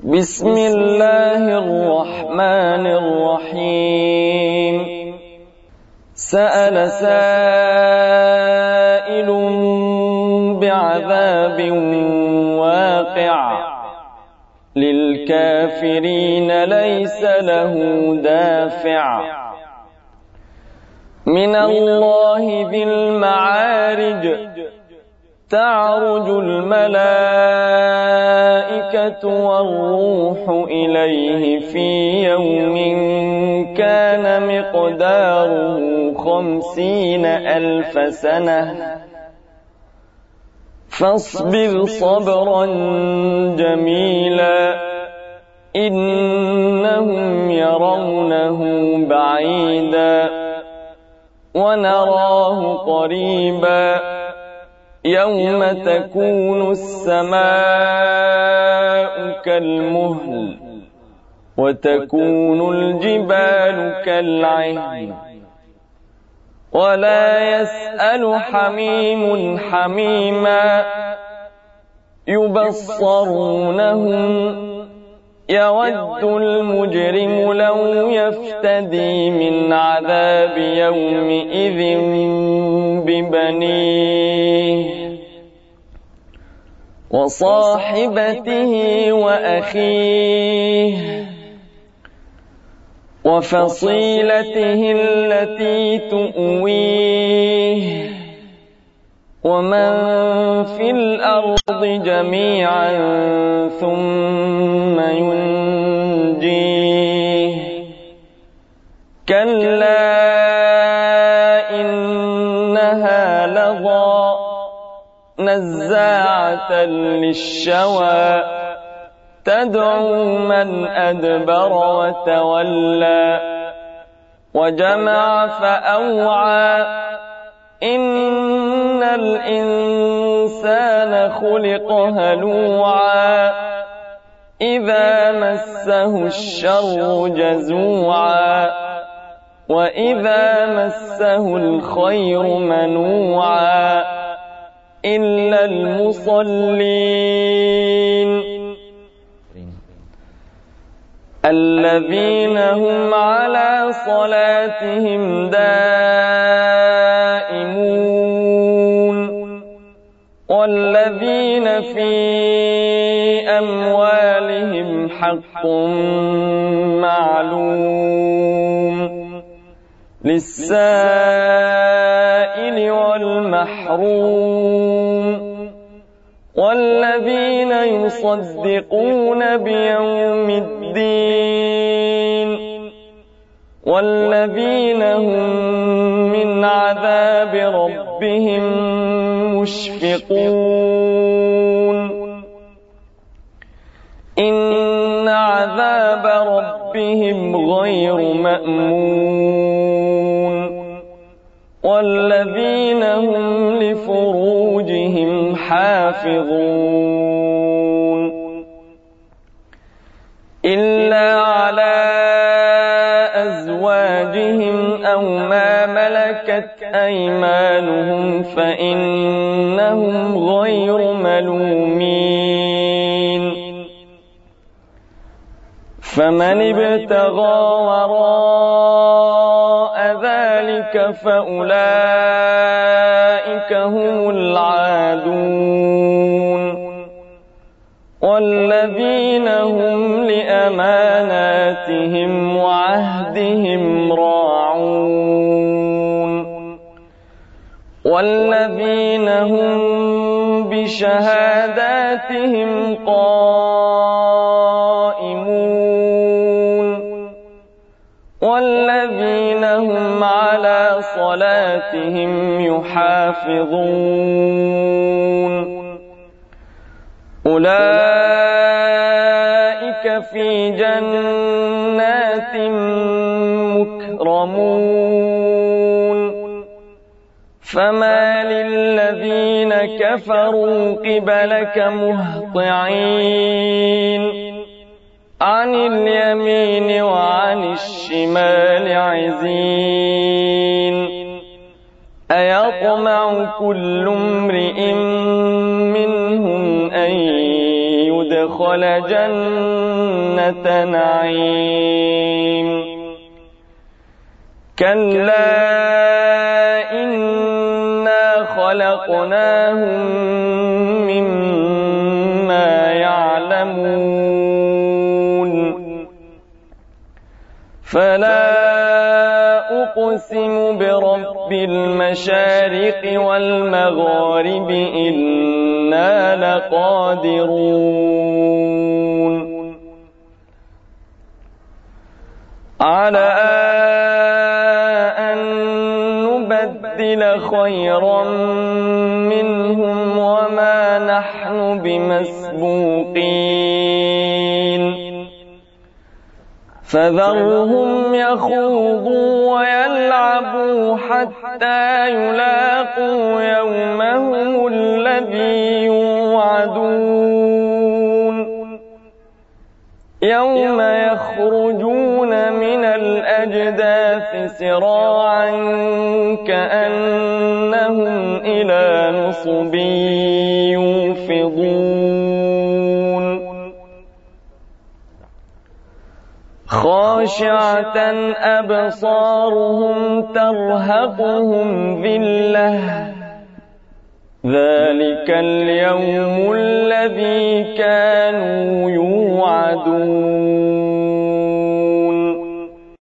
بسم الله الرحمن الرحيم. سأل سائل بعذاب واقع للكافرين ليس له دافع من الله ذي المعارج تعرج الملائكة والروح إليه في يوم كان مقداره 50,000 سنة فاصبر صبرا جميلا إنهم يرونه بعيدا ونراه قريبا يوم تكون السماء كالمهل وتكون الجبال كالعهن ولا يسأل حميم حميما يبصرونهم يود المجرم لو يفتدي من عذاب يومئذ ببنيه وصاحبته وأخيه وفصيلته التي تؤويه ومن في الأرض جميعا ثم ينجيه كلا إنها لظى نزاعة للشوى تدعو من أدبر وتولى وجمع فأوعى إن الإنسان خلق هلوعا إذا مسه الشر جزوعا وإذا مسه الخير منوعا إلا المصلين الذين هم على صلاتهم دائمون والذين في أموالهم حق معلوم للسائل والمحروم والذين يصدقون بيوم الدين والذين هم من عذاب ربهم مشفقون إن عذاب ربهم غير مأمون والذين هم لفروجهم حافظون إلا على أزواجهم أو ما ملكت أيمانهم فإنهم غير ملومين فمن ابتغى وراء ذلك فأولئك هم العادون والذين هم لأماناتهم وعهدهم راعون والذين هم بشهاداتهم قائمون والذين هم على صلاتهم يحافظون أولئك في جنات مكرمون فما للذين كفروا قبلك مهطعين عن اليمين وعن الشمال عزين أيطمع كل امرئ منهم أن يدخل أدخل جنة نعيم كلا إنا خلقناهم مما يعلمون فلا أقسم برب المشارق والمغارب إنا لقادرون على أن نبدل خيرا منهم وما نحن بمسبوقين فذرهم يخوضوا ويلعبوا حتى يلاقوا يومهم الذي يوعدون يوم يخرجون من الأجداث سراعا كأنهم إلى نصب يوفضون خاشعة أبصارهم ترهقهم ذلة ذلك اليوم الذي كانوا يوعدون